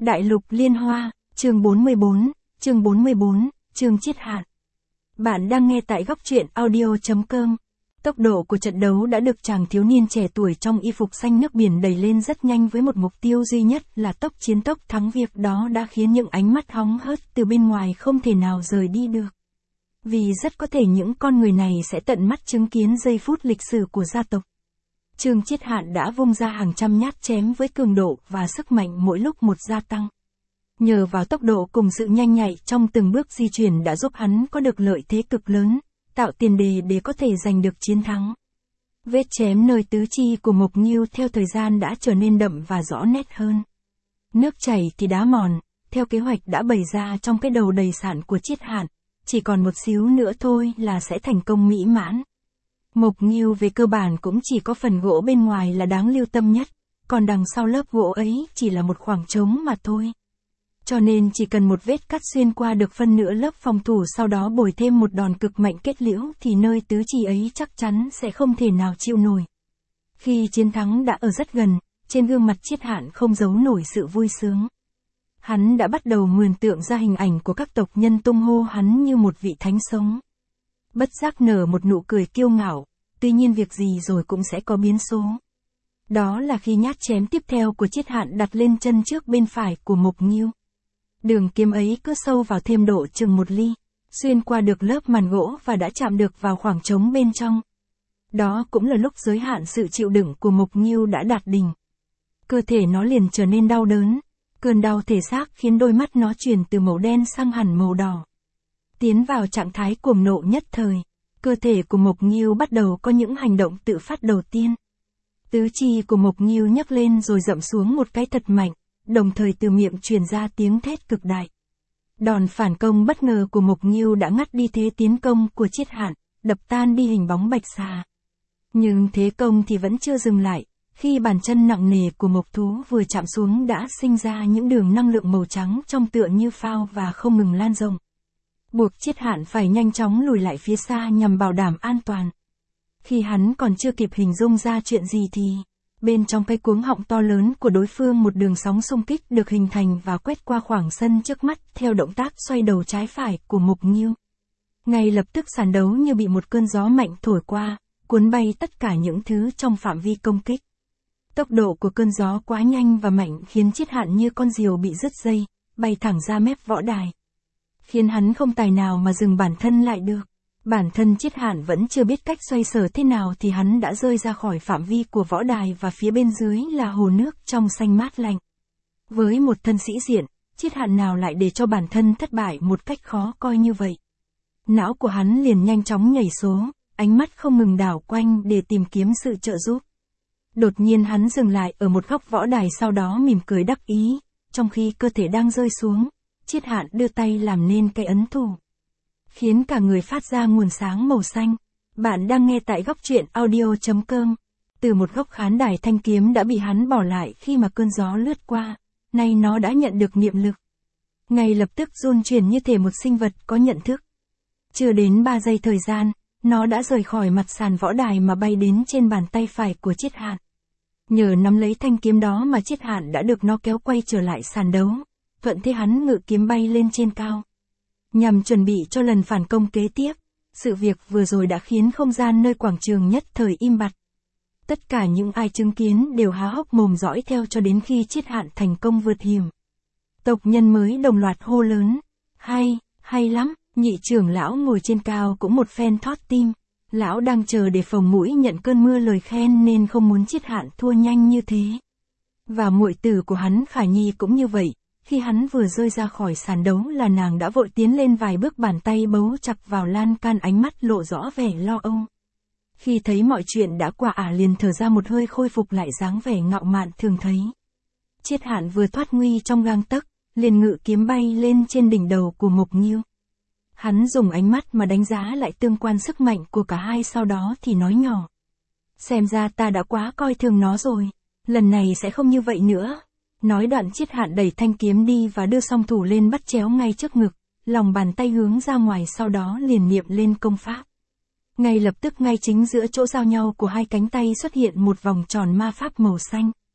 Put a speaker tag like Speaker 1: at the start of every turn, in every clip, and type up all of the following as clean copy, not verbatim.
Speaker 1: Đại lục liên hoa, chương 44, chương Chiết Hạn. Bạn đang nghe tại góc truyện audio.com. Tốc độ của trận đấu đã được chàng thiếu niên trẻ tuổi trong y phục xanh nước biển đẩy lên rất nhanh với một mục tiêu duy nhất là tốc chiến tốc thắng. Việc đó đã khiến những ánh mắt hóng hớt từ bên ngoài không thể nào rời đi được. Vì rất có thể những con người này sẽ tận mắt chứng kiến giây phút lịch sử của gia tộc. Trương Chiết Hạn đã vung ra hàng trăm nhát chém với cường độ và sức mạnh mỗi lúc một gia tăng. Nhờ vào tốc độ cùng sự nhanh nhạy trong từng bước di chuyển đã giúp hắn có được lợi thế cực lớn, tạo tiền đề để có thể giành được chiến thắng. Vết chém nơi tứ chi của Mộc Nghiêu theo thời gian đã trở nên đậm và rõ nét hơn. Nước chảy thì đá mòn, theo kế hoạch đã bày ra trong cái đầu đầy sạn của Chiết Hạn, chỉ còn một xíu nữa thôi là sẽ thành công mỹ mãn. Mộc Nghiêu về cơ bản cũng chỉ có phần gỗ bên ngoài là đáng lưu tâm nhất, còn đằng sau lớp gỗ ấy chỉ là một khoảng trống mà thôi. Cho nên chỉ cần một vết cắt xuyên qua được phân nửa lớp phòng thủ, sau đó bồi thêm một đòn cực mạnh kết liễu thì nơi tứ chi ấy chắc chắn sẽ không thể nào chịu nổi. Khi chiến thắng đã ở rất gần, trên gương mặt Chiết Hạn không giấu nổi sự vui sướng. Hắn đã bắt đầu mường tượng ra hình ảnh của các tộc nhân tung hô hắn như một vị thánh sống. Bất giác nở một nụ cười kiêu ngạo, tuy nhiên việc gì rồi cũng sẽ có biến số. Đó là khi nhát chém tiếp theo của Chiết Hạn đặt lên chân trước bên phải của Mộc Nghiêu. Đường kiếm ấy cứ sâu vào thêm độ chừng 1 ly, xuyên qua được lớp màn gỗ và đã chạm được vào khoảng trống bên trong. Đó cũng là lúc giới hạn sự chịu đựng của Mộc Nghiêu đã đạt đỉnh. Cơ thể nó liền trở nên đau đớn, cơn đau thể xác khiến đôi mắt nó chuyển từ màu đen sang hẳn màu đỏ. Tiến vào trạng thái cuồng nộ nhất thời, cơ thể của Mộc Nghiêu bắt đầu có những hành động tự phát đầu tiên. Tứ chi của Mộc Nghiêu nhấc lên rồi dậm xuống một cái thật mạnh, đồng thời từ miệng truyền ra tiếng thét cực đại. Đòn phản công bất ngờ của Mộc Nghiêu đã ngắt đi thế tiến công của Chiết Hạn, đập tan đi hình bóng bạch xà. Nhưng thế công thì vẫn chưa dừng lại, khi bàn chân nặng nề của Mộc Thú vừa chạm xuống đã sinh ra những đường năng lượng màu trắng trong tựa như phao và không ngừng lan rộng. Buộc Chiết Hạn phải nhanh chóng lùi lại phía xa nhằm bảo đảm an toàn. Khi hắn còn chưa kịp hình dung ra chuyện gì thì, bên trong cái cuống họng to lớn của đối phương một đường sóng xung kích được hình thành và quét qua khoảng sân trước mắt theo động tác xoay đầu trái phải của Mộc Nghiêu. Ngay lập tức sàn đấu như bị một cơn gió mạnh thổi qua, cuốn bay tất cả những thứ trong phạm vi công kích. Tốc độ của cơn gió quá nhanh và mạnh khiến Chiết Hạn như con diều bị đứt dây, bay thẳng ra mép võ đài. Khiến hắn không tài nào mà dừng bản thân lại được. Bản thân Chiết Hạn vẫn chưa biết cách xoay sở thế nào thì hắn đã rơi ra khỏi phạm vi của võ đài và phía bên dưới là hồ nước trong xanh mát lạnh. Với một thân sĩ diện, Chiết Hạn nào lại để cho bản thân thất bại một cách khó coi như vậy. Não của hắn liền nhanh chóng nhảy số, ánh mắt không ngừng đảo quanh để tìm kiếm sự trợ giúp. Đột nhiên hắn dừng lại ở một góc võ đài, sau đó mỉm cười đắc ý, trong khi cơ thể đang rơi xuống, Chiết Hạn đưa tay làm nên cái ấn thủ, khiến cả người phát ra nguồn sáng màu xanh. Bạn đang nghe tại góc truyện audio.com. Từ một góc khán đài, thanh kiếm đã bị hắn bỏ lại khi mà cơn gió lướt qua, nay nó đã nhận được niệm lực. Ngay lập tức run chuyển như thể một sinh vật có nhận thức. Chưa đến 3 giây thời gian, nó đã rời khỏi mặt sàn võ đài mà bay đến trên bàn tay phải của Chiết Hạn. Nhờ nắm lấy thanh kiếm đó mà Chiết Hạn đã được nó kéo quay trở lại sàn đấu, thuận thế hắn ngự kiếm bay lên trên cao. Nhằm chuẩn bị cho lần phản công kế tiếp, sự việc vừa rồi đã khiến không gian nơi quảng trường nhất thời im bặt. Tất cả những ai chứng kiến đều há hốc mồm dõi theo cho đến khi Chiết Hạn thành công vượt hiểm. Tộc nhân mới đồng loạt hô lớn, hay lắm. Nhị trưởng lão ngồi trên cao cũng một phen thót tim. Lão đang chờ để phồng mũi nhận cơn mưa lời khen nên không muốn Chiết Hạn thua nhanh như thế. Và muội tử của hắn Khả Nhi cũng như vậy. Khi hắn vừa rơi ra khỏi sàn đấu là nàng đã vội tiến lên vài bước, bàn tay bấu chặt vào lan can, ánh mắt lộ rõ vẻ lo âu. Khi thấy mọi chuyện đã qua liền thở ra một hơi, khôi phục lại dáng vẻ ngạo mạn thường thấy. Chiết Hạn vừa thoát nguy trong gang tấc, liền ngự kiếm bay lên trên đỉnh đầu của Mộc Nghiêu. Hắn dùng ánh mắt mà đánh giá lại tương quan sức mạnh của cả hai, sau đó thì nói nhỏ. Xem ra ta đã quá coi thường nó rồi, lần này sẽ không như vậy nữa. Nói đoạn Chiết Hạn đẩy thanh kiếm đi và đưa song thủ lên bắt chéo ngay trước ngực, lòng bàn tay hướng ra ngoài, sau đó liền niệm lên công pháp. Ngay lập tức ngay chính giữa chỗ giao nhau của hai cánh tay xuất hiện một vòng tròn ma pháp màu xanh.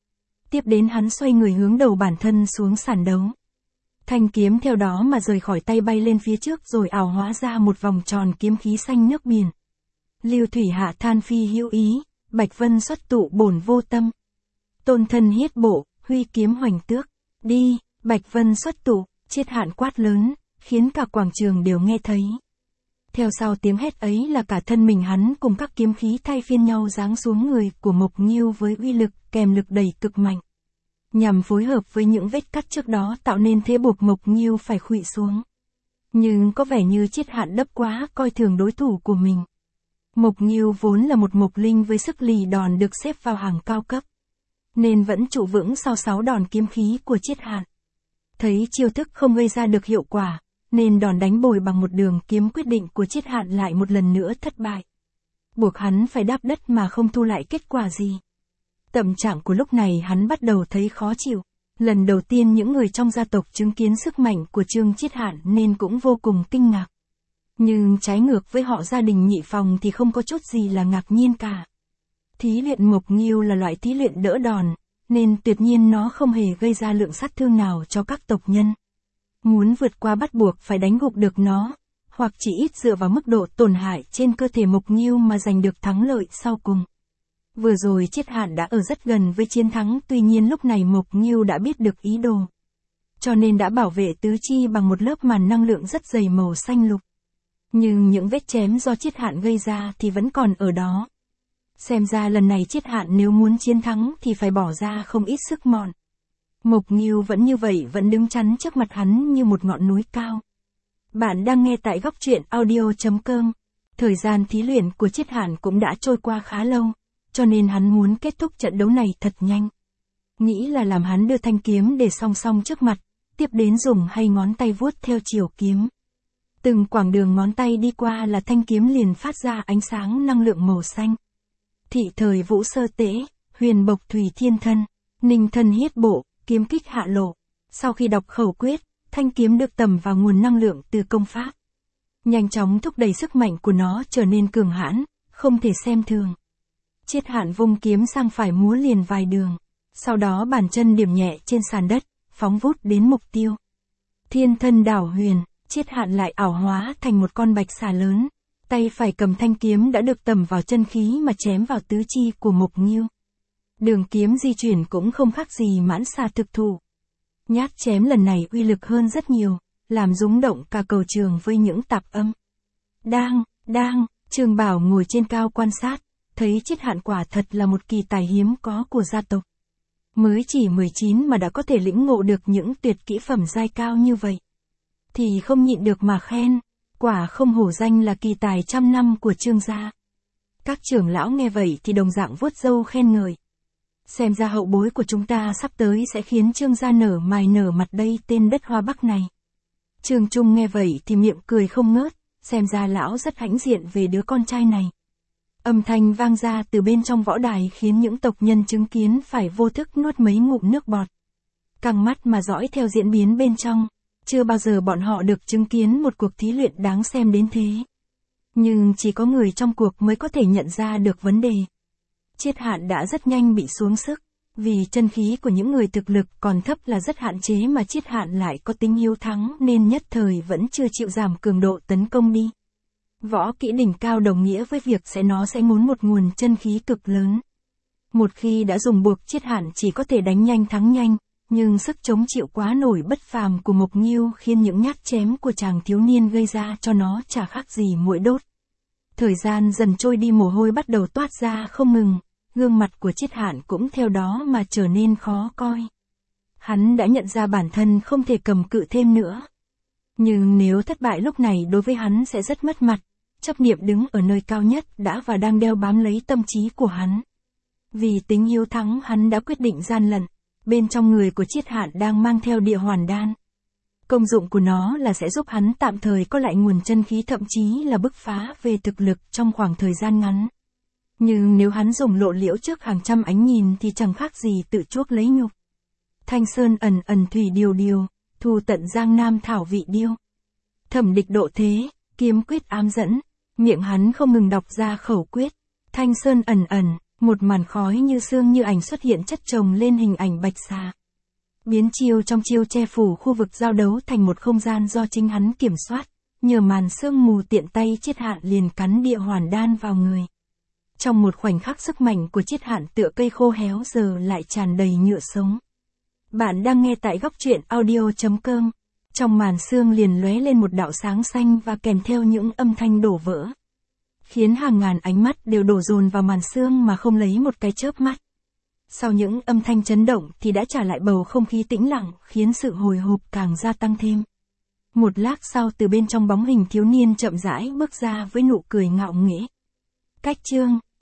Speaker 1: Tiếp đến hắn xoay người hướng đầu bản thân xuống sàn đấu. Thanh kiếm theo đó mà rời khỏi tay bay lên phía trước rồi ảo hóa ra một vòng tròn kiếm khí xanh nước biển. Lưu thủy hạ than phi hữu ý, bạch vân xuất tụ bổn vô tâm. Tôn thân hiết bộ, huy kiếm hoành tước. Đi, bạch vân xuất tụ, Triết Hạn quát lớn, khiến cả quảng trường đều nghe thấy. Theo sau tiếng hét ấy là cả thân mình hắn cùng các kiếm khí thay phiên nhau giáng xuống người của Mộc Nghiêu với uy lực kèm lực đẩy cực mạnh. Nhằm phối hợp với những vết cắt trước đó tạo nên thế buộc Mộc Nghiêu phải khuỵu xuống. Nhưng có vẻ như Triết Hạn đấp quá coi thường đối thủ của mình. Mộc Nghiêu vốn là một mộc linh với sức lì đòn được xếp vào hàng cao cấp, nên vẫn trụ vững sau 6 đòn kiếm khí của Triết Hạn. Thấy chiêu thức không gây ra được hiệu quả, nên đòn đánh bồi bằng một đường kiếm quyết định của Triết Hạn lại một lần nữa thất bại. Buộc hắn phải đáp đất mà không thu lại kết quả gì. Tâm trạng của lúc này hắn bắt đầu thấy khó chịu. Lần đầu tiên những người trong gia tộc chứng kiến sức mạnh của Trương Triết Hạn nên cũng vô cùng kinh ngạc. Nhưng trái ngược với họ gia đình Nhị Phòng thì không có chút gì là ngạc nhiên cả. Thí luyện Mộc Nghiêu là loại thí luyện đỡ đòn, nên tuyệt nhiên nó không hề gây ra lượng sát thương nào cho các tộc nhân. Muốn vượt qua bắt buộc phải đánh gục được nó, hoặc chỉ ít dựa vào mức độ tổn hại trên cơ thể Mộc Nghiêu mà giành được thắng lợi sau cùng. Vừa rồi Triết Hạn đã ở rất gần với chiến thắng, tuy nhiên lúc này Mộc Nghiêu đã biết được ý đồ. Cho nên đã bảo vệ tứ chi bằng một lớp màn năng lượng rất dày màu xanh lục. Nhưng những vết chém do Triết Hạn gây ra thì vẫn còn ở đó. Xem ra lần này Triết Hạn nếu muốn chiến thắng thì phải bỏ ra không ít sức mọn. Mộc Nghiêu vẫn như vậy, vẫn đứng chắn trước mặt hắn như một ngọn núi cao. Bạn đang nghe tại góc truyện audio.com. Thời gian thí luyện của Triết Hạn cũng đã trôi qua khá lâu, cho nên hắn muốn kết thúc trận đấu này thật nhanh. Nghĩ là làm hắn đưa thanh kiếm để song song trước mặt, tiếp đến dùng hay ngón tay vuốt theo chiều kiếm. Từng quãng đường ngón tay đi qua là thanh kiếm liền phát ra ánh sáng năng lượng màu xanh. Thị thời vũ sơ tế, huyền bộc thủy thiên thân, ninh thân hiết bộ, kiếm kích hạ lộ. Sau khi đọc khẩu quyết, thanh kiếm được tầm vào nguồn năng lượng từ công pháp. Nhanh chóng thúc đẩy sức mạnh của nó trở nên cường hãn, không thể xem thường. Triết Hạn vung kiếm sang phải múa liền vài đường. Sau đó bàn chân điểm nhẹ trên sàn đất, phóng vút đến mục tiêu. Thiên thân đảo huyền, Triết Hạn lại ảo hóa thành một con bạch xà lớn. Tay phải cầm thanh kiếm đã được tầm vào chân khí mà chém vào tứ chi của Mộc Nghiêu. Đường kiếm di chuyển cũng không khác gì mãn xà thực thụ. Nhát chém lần này uy lực hơn rất nhiều, làm rúng động cả cầu trường với những tạp âm. Đang, Trương Bảo ngồi trên cao quan sát, thấy Triết Hạn quả thật là một kỳ tài hiếm có của gia tộc. Mới chỉ 19 mà đã có thể lĩnh ngộ được những tuyệt kỹ phẩm giai cao như vậy. Thì không nhịn được mà khen, quả không hổ danh là kỳ tài trăm năm của Trương gia. Các trưởng lão nghe vậy thì đồng dạng vuốt râu khen ngợi. Xem ra hậu bối của chúng ta sắp tới sẽ khiến Trương gia nở mày nở mặt đây tên đất Hoa Bắc này. Trương Trung nghe vậy thì miệng cười không ngớt, xem ra lão rất hãnh diện về đứa con trai này. Âm thanh vang ra từ bên trong võ đài khiến những tộc nhân chứng kiến phải vô thức nuốt mấy ngụm nước bọt. Căng mắt mà dõi theo diễn biến bên trong, chưa bao giờ bọn họ được chứng kiến một cuộc thí luyện đáng xem đến thế. Nhưng chỉ có người trong cuộc mới có thể nhận ra được vấn đề. Triết Hạn đã rất nhanh bị xuống sức, vì chân khí của những người thực lực còn thấp là rất hạn chế mà Triết Hạn lại có tính hiếu thắng nên nhất thời vẫn chưa chịu giảm cường độ tấn công đi. Võ kỹ đỉnh cao đồng nghĩa với việc nó sẽ ngốn một nguồn chân khí cực lớn. Một khi đã dùng buộc Triết Hạn chỉ có thể đánh nhanh thắng nhanh, nhưng sức chống chịu quá nổi bất phàm của Mộc Nghiêu khiến những nhát chém của chàng thiếu niên gây ra cho nó chả khác gì muỗi đốt. Thời gian dần trôi đi, mồ hôi bắt đầu toát ra không ngừng, gương mặt của Triết Hạn cũng theo đó mà trở nên khó coi. Hắn đã nhận ra bản thân không thể cầm cự thêm nữa. Nhưng nếu thất bại lúc này đối với hắn sẽ rất mất mặt, chấp niệm đứng ở nơi cao nhất đã và đang đeo bám lấy tâm trí của hắn. Vì tính hiếu thắng hắn đã quyết định gian lận, bên trong người của Triết Hạn đang mang theo địa hoàn đan. Công dụng của nó là sẽ giúp hắn tạm thời có lại nguồn chân khí, thậm chí là bứt phá về thực lực trong khoảng thời gian ngắn. Nhưng nếu hắn dùng lộ liễu trước hàng trăm ánh nhìn thì chẳng khác gì tự chuốc lấy nhục. Thanh sơn ẩn ẩn thủy điều điều, thu tận giang nam thảo vị điêu. Thẩm địch độ thế, kiếm quyết ám dẫn, miệng hắn không ngừng đọc ra khẩu quyết. Thanh sơn ẩn ẩn, Một màn khói như sương như ảnh xuất hiện chất chồng lên hình ảnh Bạch Xà. Biến chiêu trong chiêu che phủ khu vực giao đấu thành một không gian do chính hắn kiểm soát, nhờ màn sương mù tiện tay Triết Hạn liền cắn địa hoàn đan vào người. Trong một khoảnh khắc sức mạnh của Triết Hạn tựa cây khô héo giờ lại tràn đầy nhựa sống. Bạn đang nghe tại góc truyện audio.com. Trong màn sương liền lóe lên một đạo sáng xanh và kèm theo những âm thanh đổ vỡ, khiến hàng ngàn ánh mắt đều đổ dồn vào màn sương mà không lấy một cái chớp mắt. Sau những âm thanh chấn động thì đã trả lại bầu không khí tĩnh lặng, khiến sự hồi hộp càng gia tăng thêm. Một lát sau từ bên trong bóng hình thiếu niên chậm rãi bước ra với nụ cười ngạo nghễ. Cách chương